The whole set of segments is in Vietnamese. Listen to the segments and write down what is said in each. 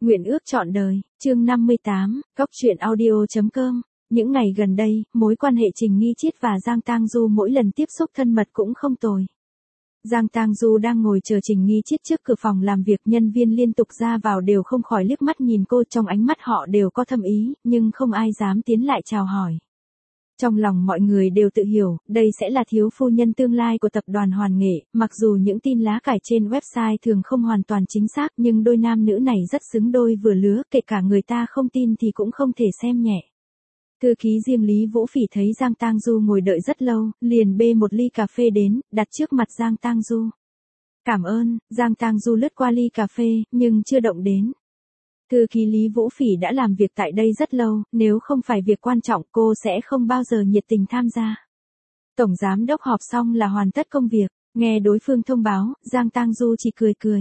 Nguyện ước trọn đời, chương 58, góc truyện audio.com. Những ngày gần đây, mối quan hệ Trình Nghi Chiết và Giang Tang Du mỗi lần tiếp xúc thân mật cũng không tồi. Giang Tang Du đang ngồi chờ Trình Nghi Chiết trước cửa phòng làm việc, nhân viên liên tục ra vào đều không khỏi liếc mắt nhìn cô, trong ánh mắt họ đều có thâm ý, nhưng không ai dám tiến lại chào hỏi. Trong lòng mọi người đều tự hiểu, đây sẽ là thiếu phu nhân tương lai của tập đoàn Hoàn Nghệ, mặc dù những tin lá cải trên website thường không hoàn toàn chính xác, nhưng đôi nam nữ này rất xứng đôi vừa lứa, kể cả người ta không tin thì cũng không thể xem nhẹ. Thư ký riêng Lý Vũ Phỉ thấy Giang Tang Du ngồi đợi rất lâu, liền bê một ly cà phê đến, đặt trước mặt Giang Tang Du. Cảm ơn, Giang Tang Du lướt qua ly cà phê, nhưng chưa động đến. Thư ký Lý Vũ Phỉ đã làm việc tại đây rất lâu, nếu không phải việc quan trọng cô sẽ không bao giờ nhiệt tình tham gia. Tổng giám đốc họp xong là hoàn tất công việc, nghe đối phương thông báo, Giang Tang Du chỉ cười cười.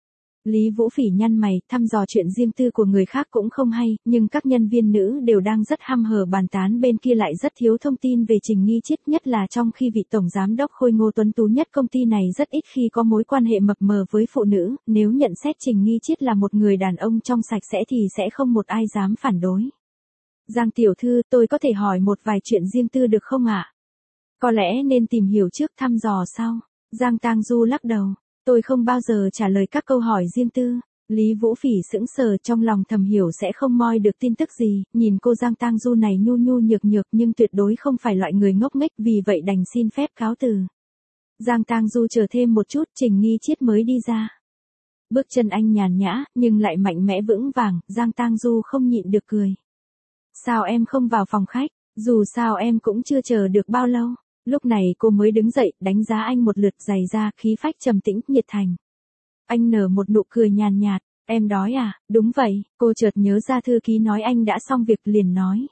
Lý Vũ Phỉ nhăn mày, thăm dò chuyện riêng tư của người khác cũng không hay, nhưng các nhân viên nữ đều đang rất hăm hở bàn tán, bên kia lại rất thiếu thông tin về Trình Nghi Chiết, nhất là trong khi vị tổng giám đốc khôi ngô tuấn tú nhất công ty này rất ít khi có mối quan hệ mập mờ với phụ nữ, nếu nhận xét Trình Nghi Chiết là một người đàn ông trong sạch sẽ thì sẽ không một ai dám phản đối. Giang tiểu thư, tôi có thể hỏi một vài chuyện riêng tư được không ạ? Có lẽ nên tìm hiểu trước thăm dò sau. Giang Tang Du lắc đầu. Tôi không bao giờ trả lời các câu hỏi riêng tư. Lý Vũ Phỉ sững sờ, trong lòng thầm hiểu sẽ không moi được tin tức gì, nhìn cô Giang Tang Du này nhu nhu nhược nhược nhưng tuyệt đối không phải loại người ngốc nghếch, vì vậy đành xin phép cáo từ. Giang Tang Du chờ thêm một chút, Trình Nghi Chiết mới đi ra. Bước chân anh nhàn nhã, nhưng lại mạnh mẽ vững vàng, Giang Tang Du không nhịn được cười. Sao em không vào phòng khách, dù sao em cũng chưa chờ được bao lâu. Lúc này cô mới đứng dậy, đánh giá anh một lượt, dày ra, khí phách trầm tĩnh, nhiệt thành. Anh nở một nụ cười nhàn nhạt, em đói à? Đúng vậy, cô chợt nhớ ra thư ký nói anh đã xong việc, liền nói.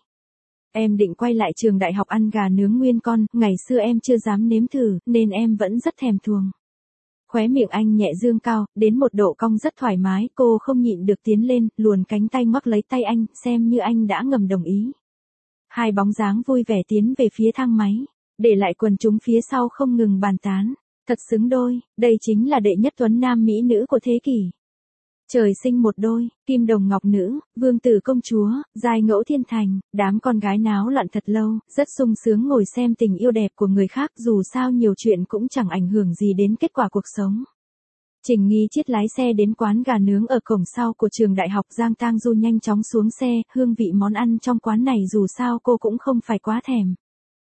Em định quay lại trường đại học ăn gà nướng nguyên con, ngày xưa em chưa dám nếm thử, nên em vẫn rất thèm thuồng. Khóe miệng anh nhẹ dương cao, đến một độ cong rất thoải mái, cô không nhịn được tiến lên, luồn cánh tay ngoắc lấy tay anh, xem như anh đã ngầm đồng ý. Hai bóng dáng vui vẻ tiến về phía thang máy. Để lại quần chúng phía sau không ngừng bàn tán. Thật xứng đôi, đây chính là đệ nhất tuấn nam mỹ nữ của thế kỷ. Trời sinh một đôi, kim đồng ngọc nữ, vương tử công chúa, giai ngẫu thiên thành, đám con gái náo loạn thật lâu, rất sung sướng ngồi xem tình yêu đẹp của người khác, dù sao nhiều chuyện cũng chẳng ảnh hưởng gì đến kết quả cuộc sống. Trình Nghi Chiết lái xe đến quán gà nướng ở cổng sau của trường đại học, Giang Tang Du nhanh chóng xuống xe, hương vị món ăn trong quán này dù sao cô cũng không phải quá thèm.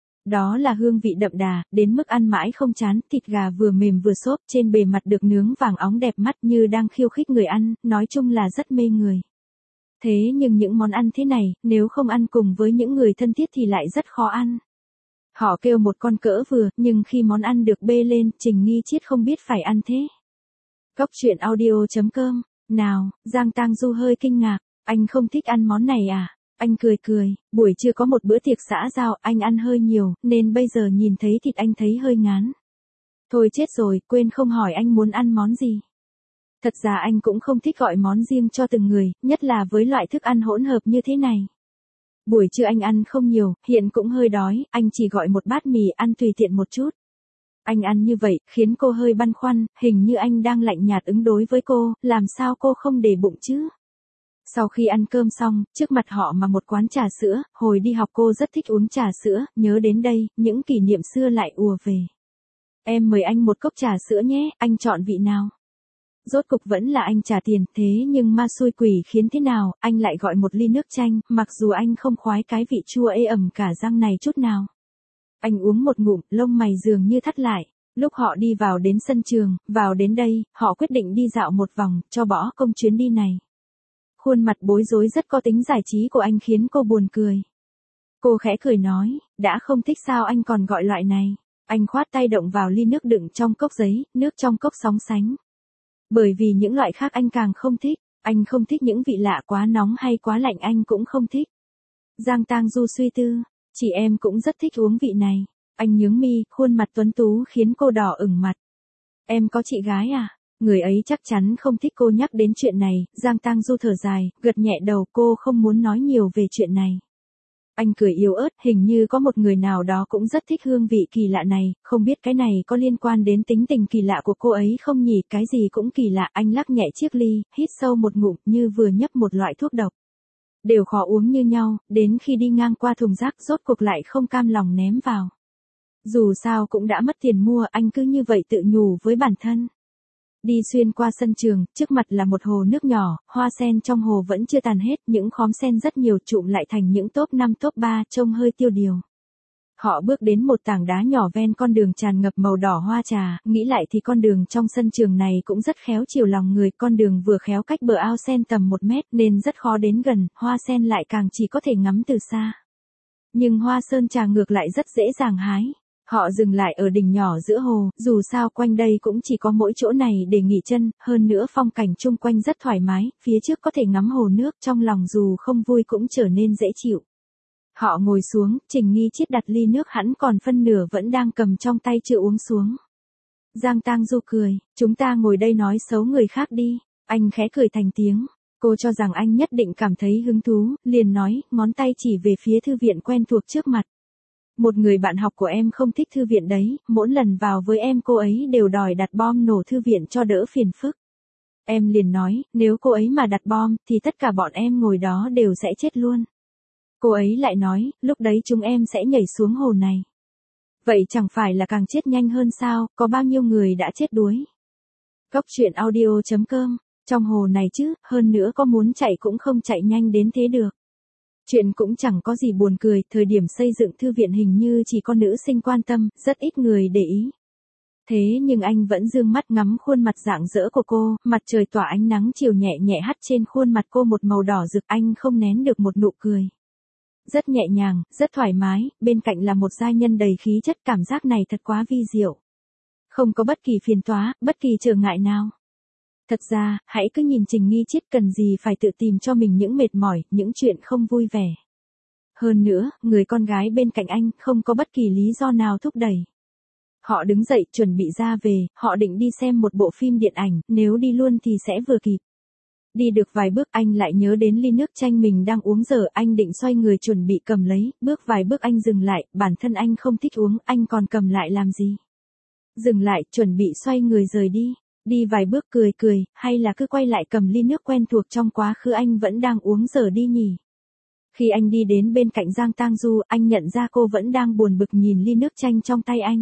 Đó là hương vị đậm đà, đến mức ăn mãi không chán, thịt gà vừa mềm vừa xốp, trên bề mặt được nướng vàng óng đẹp mắt như đang khiêu khích người ăn, nói chung là rất mê người. Thế nhưng những món ăn thế này, nếu không ăn cùng với những người thân thiết thì lại rất khó ăn. Họ kêu một con cỡ vừa, nhưng khi món ăn được bê lên, Trình Nghi Chiết không biết phải ăn thế. Góc truyện audio.com, nào, Giang Tang Du hơi kinh ngạc, anh không thích ăn món này à? Anh cười cười, buổi trưa có một bữa tiệc xã giao, anh ăn hơi nhiều, nên bây giờ nhìn thấy thịt anh thấy hơi ngán. Thôi chết rồi, quên không hỏi anh muốn ăn món gì. Thật ra anh cũng không thích gọi món riêng cho từng người, nhất là với loại thức ăn hỗn hợp như thế này. Buổi trưa anh ăn không nhiều, hiện cũng hơi đói, anh chỉ gọi một bát mì ăn tùy tiện một chút. Anh ăn như vậy, khiến cô hơi băn khoăn, hình như anh đang lạnh nhạt ứng đối với cô, làm sao cô không để bụng chứ? Sau khi ăn cơm xong, trước mặt họ mà một quán trà sữa, hồi đi học cô rất thích uống trà sữa, nhớ đến đây, những kỷ niệm xưa lại ùa về. Em mời anh một cốc trà sữa nhé, anh chọn vị nào? Rốt cục vẫn là anh trả tiền, thế nhưng ma xui quỷ khiến thế nào, anh lại gọi một ly nước chanh, mặc dù anh không khoái cái vị chua ê ẩm cả răng này chút nào. Anh uống một ngụm, lông mày dường như thắt lại. Lúc họ đi vào đến sân trường, vào đến đây, họ quyết định đi dạo một vòng, cho bỏ công chuyến đi này. Khuôn mặt bối rối rất có tính giải trí của anh khiến cô buồn cười. Cô khẽ cười nói, đã không thích sao anh còn gọi loại này. Anh khoát tay động vào ly nước đựng trong cốc giấy, nước trong cốc sóng sánh. Bởi vì những loại khác anh càng không thích, anh không thích những vị lạ quá nóng hay quá lạnh, anh cũng không thích. Giang Tang Du suy tư, chị em cũng rất thích uống vị này. Anh nhướng mi, khuôn mặt tuấn tú khiến cô đỏ ửng mặt. Em có chị gái à? Người ấy chắc chắn không thích cô nhắc đến chuyện này, Giang Tang Du thở dài, gật nhẹ đầu, cô không muốn nói nhiều về chuyện này. Anh cười yếu ớt, hình như có một người nào đó cũng rất thích hương vị kỳ lạ này, không biết cái này có liên quan đến tính tình kỳ lạ của cô ấy không nhỉ, cái gì cũng kỳ lạ, anh lắc nhẹ chiếc ly, hít sâu một ngụm như vừa nhấp một loại thuốc độc. Đều khó uống như nhau, đến khi đi ngang qua thùng rác rốt cuộc lại không cam lòng ném vào. Dù sao cũng đã mất tiền mua, anh cứ như vậy tự nhủ với bản thân. Đi xuyên qua sân trường, trước mặt là một hồ nước nhỏ, hoa sen trong hồ vẫn chưa tàn hết, những khóm sen rất nhiều trụm lại thành những top 5 top 3, trông hơi tiêu điều. Họ bước đến một tảng đá nhỏ ven con đường tràn ngập màu đỏ hoa trà, nghĩ lại thì con đường trong sân trường này cũng rất khéo chiều lòng người, con đường vừa khéo cách bờ ao sen tầm 1 mét nên rất khó đến gần, hoa sen lại càng chỉ có thể ngắm từ xa. Nhưng hoa sơn trà ngược lại rất dễ dàng hái. Họ dừng lại ở đỉnh nhỏ giữa hồ, dù sao quanh đây cũng chỉ có mỗi chỗ này để nghỉ chân, hơn nữa phong cảnh chung quanh rất thoải mái, phía trước có thể ngắm hồ nước, trong lòng dù không vui cũng trở nên dễ chịu. Họ ngồi xuống, Trình Nghi Chiết đặt ly nước hẳn còn phân nửa vẫn đang cầm trong tay chưa uống xuống. Giang Tang Du cười, chúng ta ngồi đây nói xấu người khác đi, anh khẽ cười thành tiếng. Cô cho rằng anh nhất định cảm thấy hứng thú, liền nói, ngón tay chỉ về phía thư viện quen thuộc trước mặt. Một người bạn học của em không thích thư viện đấy, mỗi lần vào với em cô ấy đều đòi đặt bom nổ thư viện cho đỡ phiền phức. Em liền nói, nếu cô ấy mà đặt bom, thì tất cả bọn em ngồi đó đều sẽ chết luôn. Cô ấy lại nói, lúc đấy chúng em sẽ nhảy xuống hồ này. Vậy chẳng phải là càng chết nhanh hơn sao, có bao nhiêu người đã chết đuối. Góc truyện audio.com, trong hồ này chứ, hơn nữa có muốn chạy cũng không chạy nhanh đến thế được. Chuyện cũng chẳng có gì buồn cười, thời điểm xây dựng thư viện hình như chỉ có nữ sinh quan tâm, rất ít người để ý. Thế nhưng anh vẫn dương mắt ngắm khuôn mặt rạng rỡ của cô, mặt trời tỏa ánh nắng chiều nhẹ nhẹ hắt trên khuôn mặt cô một màu đỏ rực, anh không nén được một nụ cười. Rất nhẹ nhàng, rất thoải mái, bên cạnh là một giai nhân đầy khí chất, cảm giác này thật quá vi diệu. Không có bất kỳ phiền toái, bất kỳ trở ngại nào. Thật ra, hãy cứ nhìn Trình Nghi Chiết, cần gì phải tự tìm cho mình những mệt mỏi, những chuyện không vui vẻ. Hơn nữa, người con gái bên cạnh anh không có bất kỳ lý do nào thúc đẩy. Họ đứng dậy chuẩn bị ra về, họ định đi xem một bộ phim điện ảnh, nếu đi luôn thì sẽ vừa kịp. Đi được vài bước anh lại nhớ đến ly nước chanh mình đang uống giờ, anh định xoay người chuẩn bị cầm lấy, bước vài bước anh dừng lại, bản thân anh không thích uống, anh còn cầm lại làm gì. Dừng lại, chuẩn bị xoay người rời đi. Đi vài bước cười, hay là cứ quay lại cầm ly nước quen thuộc trong quá khứ anh vẫn đang uống giờ đi nhỉ. Khi anh đi đến bên cạnh Giang Tang Du, anh nhận ra cô vẫn đang buồn bực nhìn ly nước chanh trong tay anh.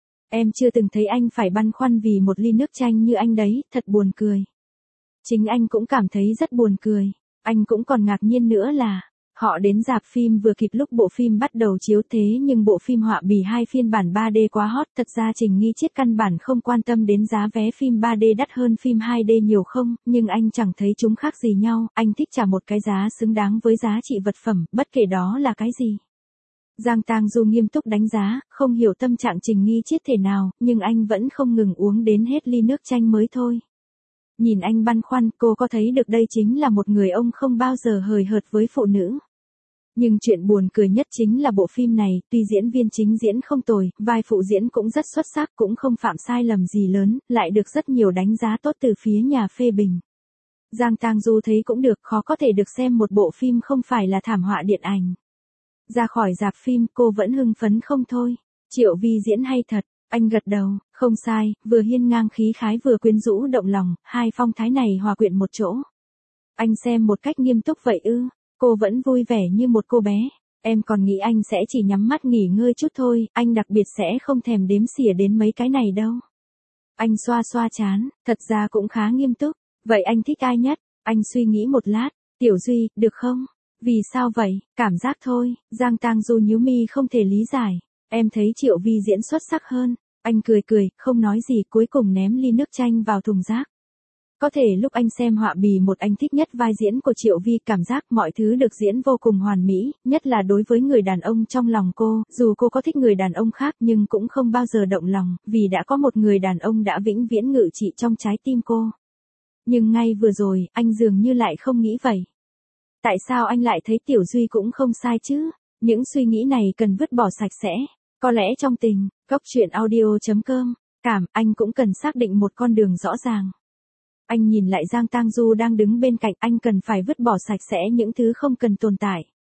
Em chưa từng thấy anh phải băn khoăn vì một ly nước chanh như anh đấy, thật buồn cười. Chính anh cũng cảm thấy rất buồn cười. Anh cũng còn ngạc nhiên nữa là, họ đến rạp phim vừa kịp lúc bộ phim bắt đầu chiếu, thế nhưng bộ phim Họa Bì 2 phiên bản 3D quá hot, thật ra Trình Nghi Chiết căn bản không quan tâm đến giá vé phim 3D đắt hơn phim 2D nhiều không, nhưng anh chẳng thấy chúng khác gì nhau, anh thích trả một cái giá xứng đáng với giá trị vật phẩm, bất kể đó là cái gì. Giang Tang Du nghiêm túc đánh giá, không hiểu tâm trạng Trình Nghi Chiết thế nào, nhưng anh vẫn không ngừng uống đến hết ly nước chanh mới thôi. Nhìn anh băn khoăn, cô có thấy được đây chính là một người ông không bao giờ hời hợt với phụ nữ. Nhưng chuyện buồn cười nhất chính là bộ phim này, tuy diễn viên chính diễn không tồi, vai phụ diễn cũng rất xuất sắc, cũng không phạm sai lầm gì lớn, lại được rất nhiều đánh giá tốt từ phía nhà phê bình. Giang Tang Du thấy cũng được, khó có thể được xem một bộ phim không phải là thảm họa điện ảnh. Ra khỏi rạp phim, cô vẫn hưng phấn không thôi. Triệu Vi diễn hay thật. Anh gật đầu, không sai, vừa hiên ngang khí khái vừa quyến rũ động lòng, hai phong thái này hòa quyện một chỗ. Anh xem một cách nghiêm túc vậy ư? Cô vẫn vui vẻ như một cô bé. Em còn nghĩ anh sẽ chỉ nhắm mắt nghỉ ngơi chút thôi, anh đặc biệt sẽ không thèm đếm xỉa đến mấy cái này đâu. Anh xoa xoa trán, thật ra cũng khá nghiêm túc. Vậy anh thích ai nhất? Anh suy nghĩ một lát, Tiểu Duy, được không? Vì sao vậy? Cảm giác thôi. Giang Tang Du nhíu mi không thể lý giải. Em thấy Triệu Vi diễn xuất sắc hơn. Anh cười, không nói gì, cuối cùng ném ly nước chanh vào thùng rác. Có thể lúc anh xem Họa Bì 1 anh thích nhất vai diễn của Triệu Vi, cảm giác mọi thứ được diễn vô cùng hoàn mỹ, nhất là đối với người đàn ông trong lòng cô, dù cô có thích người đàn ông khác nhưng cũng không bao giờ động lòng, vì đã có một người đàn ông đã vĩnh viễn ngự trị trong trái tim cô. Nhưng ngay vừa rồi, anh dường như lại không nghĩ vậy. Tại sao anh lại thấy Tiểu Duy cũng không sai chứ? Những suy nghĩ này cần vứt bỏ sạch sẽ. Có lẽ trong tình, góc truyện audio.com, anh cũng cần xác định một con đường rõ ràng. Anh nhìn lại Giang Tang Du đang đứng bên cạnh, anh cần phải vứt bỏ sạch sẽ những thứ không cần tồn tại.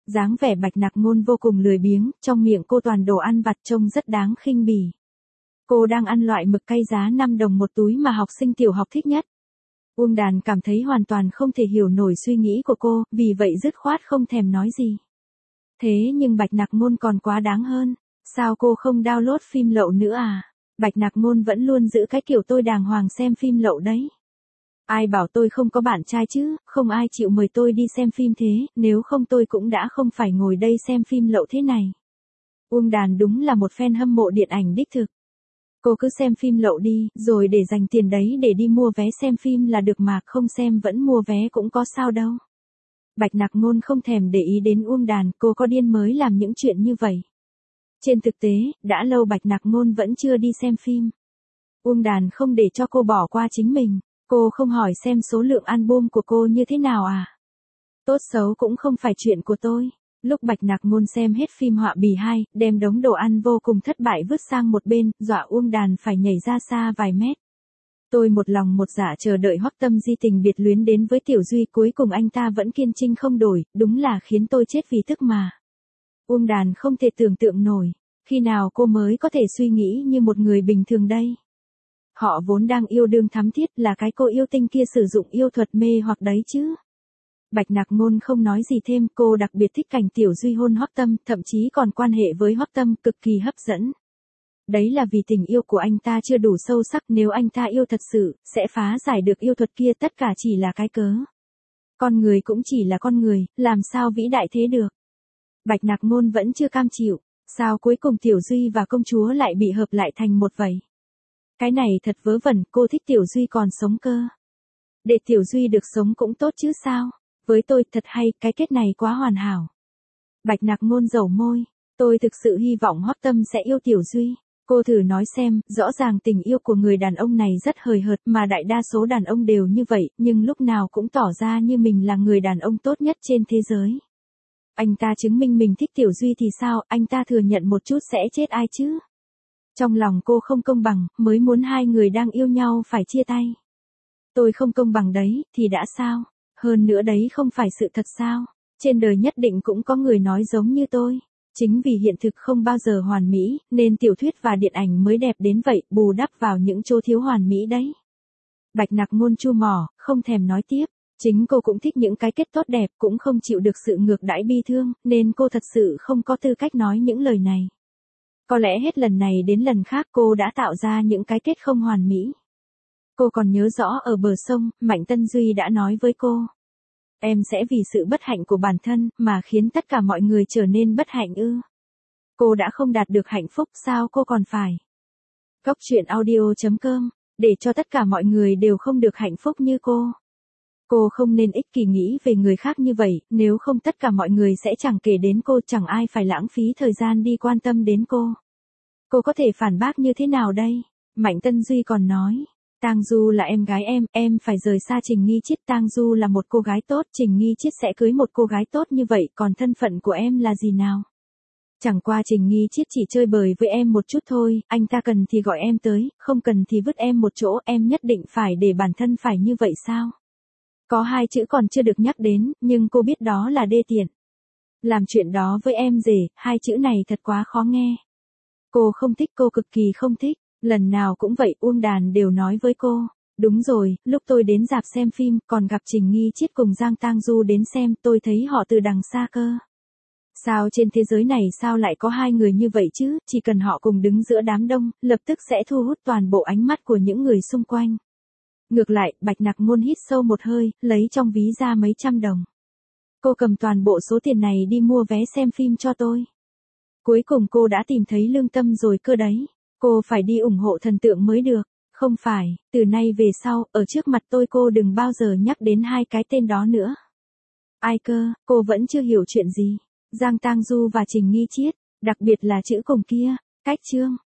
Dáng vẻ Bạch Nặc Ngôn vô cùng lười biếng, trong miệng cô toàn đồ ăn vặt trông rất đáng khinh bỉ. Cô đang ăn loại mực cay giá 5 đồng một túi mà học sinh tiểu học thích nhất. Uông Đàn cảm thấy hoàn toàn không thể hiểu nổi suy nghĩ của cô, vì vậy dứt khoát không thèm nói gì. Thế nhưng Bạch Nặc Ngôn còn quá đáng hơn. Sao cô không download phim lậu nữa à? Bạch Nặc Ngôn vẫn luôn giữ cái kiểu tôi đàng hoàng xem phim lậu đấy. Ai bảo tôi không có bạn trai chứ, không ai chịu mời tôi đi xem phim thế, nếu không tôi cũng đã không phải ngồi đây xem phim lậu thế này. Uông Đàn đúng là một fan hâm mộ điện ảnh đích thực. Cô cứ xem phim lậu đi, rồi để dành tiền đấy để đi mua vé xem phim là được mà, không xem vẫn mua vé cũng có sao đâu. Bạch Nặc Ngôn không thèm để ý đến Uông Đàn, cô có điên mới làm những chuyện như vậy. Trên thực tế, đã lâu Bạch Nặc Ngôn vẫn chưa đi xem phim. Uông Đàn không để cho cô bỏ qua chính mình. Cô không hỏi xem số lượng album của cô như thế nào à? Tốt xấu cũng không phải chuyện của tôi. Lúc Bạch Nặc Ngôn xem hết phim Họa Bì 2, đem đống đồ ăn vô cùng thất bại vứt sang một bên, dọa Uông Đàn phải nhảy ra xa vài mét. Tôi một lòng một dạ chờ đợi Hoắc Tâm Di tình biệt luyến đến với Tiểu Duy, cuối cùng anh ta vẫn kiên trinh không đổi, đúng là khiến tôi chết vì tức mà. Uông Đàn không thể tưởng tượng nổi, khi nào cô mới có thể suy nghĩ như một người bình thường đây? Họ vốn đang yêu đương thắm thiết, là cái cô yêu tinh kia sử dụng yêu thuật mê hoặc đấy chứ. Bạch Nặc Ngôn không nói gì thêm, cô đặc biệt thích cảnh Tiểu Duy hôn Hoắc Tâm, thậm chí còn quan hệ với Hoắc Tâm, cực kỳ hấp dẫn. Đấy là vì tình yêu của anh ta chưa đủ sâu sắc, nếu anh ta yêu thật sự, sẽ phá giải được yêu thuật kia, tất cả chỉ là cái cớ. Con người cũng chỉ là con người, làm sao vĩ đại thế được. Bạch Nặc Ngôn vẫn chưa cam chịu, sao cuối cùng Tiểu Duy và công chúa lại bị hợp lại thành một vậy? Cái này thật vớ vẩn, cô thích Tiểu Duy còn sống cơ. Để Tiểu Duy được sống cũng tốt chứ sao? Với tôi thật hay, cái kết này quá hoàn hảo. Bạch Nặc Ngôn dầu môi, tôi thực sự hy vọng Hoắc Tâm sẽ yêu Tiểu Duy. Cô thử nói xem, rõ ràng tình yêu của người đàn ông này rất hời hợt mà đại đa số đàn ông đều như vậy, nhưng lúc nào cũng tỏ ra như mình là người đàn ông tốt nhất trên thế giới. Anh ta chứng minh mình thích Tiểu Duy thì sao, anh ta thừa nhận một chút sẽ chết ai chứ? Trong lòng cô không công bằng, mới muốn hai người đang yêu nhau phải chia tay. Tôi không công bằng đấy, thì đã sao? Hơn nữa đấy không phải sự thật sao? Trên đời nhất định cũng có người nói giống như tôi. Chính vì hiện thực không bao giờ hoàn mỹ, nên tiểu thuyết và điện ảnh mới đẹp đến vậy, bù đắp vào những chỗ thiếu hoàn mỹ đấy. Bạch Nặc Ngôn chu mỏ, không thèm nói tiếp. Chính cô cũng thích những cái kết tốt đẹp, cũng không chịu được sự ngược đãi bi thương, nên cô thật sự không có tư cách nói những lời này. Có lẽ hết lần này đến lần khác cô đã tạo ra những cái kết không hoàn mỹ. Cô còn nhớ rõ ở bờ sông, Mạnh Tân Duy đã nói với cô. Em sẽ vì sự bất hạnh của bản thân, mà khiến tất cả mọi người trở nên bất hạnh ư? Cô đã không đạt được hạnh phúc, sao cô còn phải? Góc truyện audio.com, để cho tất cả mọi người đều không được hạnh phúc như cô. Cô không nên ích kỷ nghĩ về người khác như vậy, nếu không tất cả mọi người sẽ chẳng kể đến cô, chẳng ai phải lãng phí thời gian đi quan tâm đến cô. Cô có thể phản bác như thế nào đây? Mạnh Tân Duy còn nói, Tang Du là em gái em phải rời xa Trình Nghi Chiết. Tang Du là một cô gái tốt, Trình Nghi Chiết sẽ cưới một cô gái tốt như vậy, còn thân phận của em là gì nào? Chẳng qua Trình Nghi Chiết chỉ chơi bời với em một chút thôi, anh ta cần thì gọi em tới, không cần thì vứt em một chỗ, em nhất định phải để bản thân phải như vậy sao? Có hai chữ còn chưa được nhắc đến, nhưng cô biết đó là đê tiện. Làm chuyện đó với em rể, hai chữ này thật quá khó nghe. Cô không thích, cô cực kỳ không thích. Lần nào cũng vậy, Uông Đàn đều nói với cô. Đúng rồi, lúc tôi đến rạp xem phim, còn gặp Trình Nghi Chiết cùng Giang Tang Du đến xem, tôi thấy họ từ đằng xa cơ. Sao trên thế giới này sao lại có hai người như vậy chứ, chỉ cần họ cùng đứng giữa đám đông, lập tức sẽ thu hút toàn bộ ánh mắt của những người xung quanh. Ngược lại, Bạch Nặc Ngôn hít sâu một hơi, lấy trong ví ra mấy trăm đồng. Cô cầm toàn bộ số tiền này đi mua vé xem phim cho tôi. Cuối cùng cô đã tìm thấy lương tâm rồi cơ đấy. Cô phải đi ủng hộ thần tượng mới được. Không phải, từ nay về sau, ở trước mặt tôi cô đừng bao giờ nhắc đến hai cái tên đó nữa. Ai cơ, cô vẫn chưa hiểu chuyện gì. Giang Tang Du và Trình Nghi Chiết, đặc biệt là chữ cùng kia, cách chương.